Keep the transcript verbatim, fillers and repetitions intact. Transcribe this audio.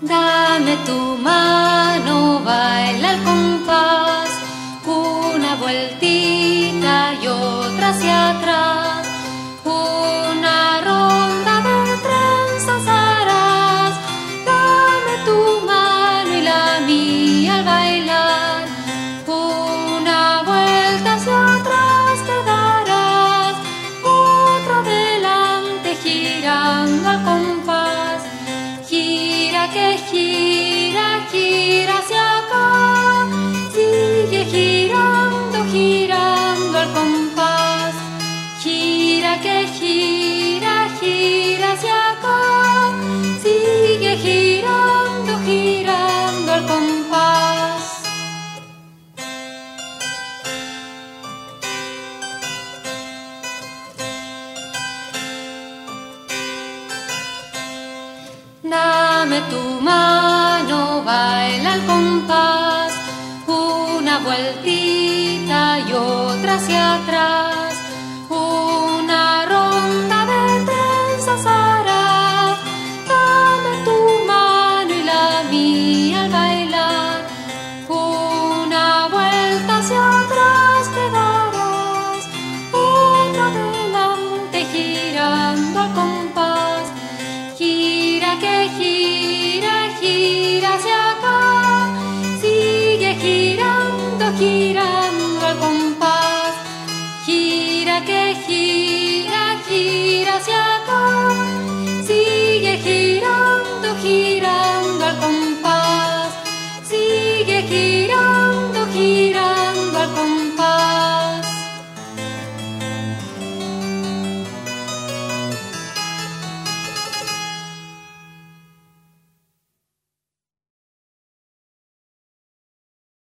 Dame tu mano, baila al compás, una vueltita y otra hacia atrás, una ronda de trenzas harás. Dame tu mano y la mía al bailar, una vuelta hacia atrás te darás, otra adelante girando al compás. Gira que gira, gira hacia acá, sigue girando, girando al compás. Gira que gira, gira hacia acá, sigue girando, girando al compás. Dame tu mano, baila al compás, una vueltita y otra hacia atrás,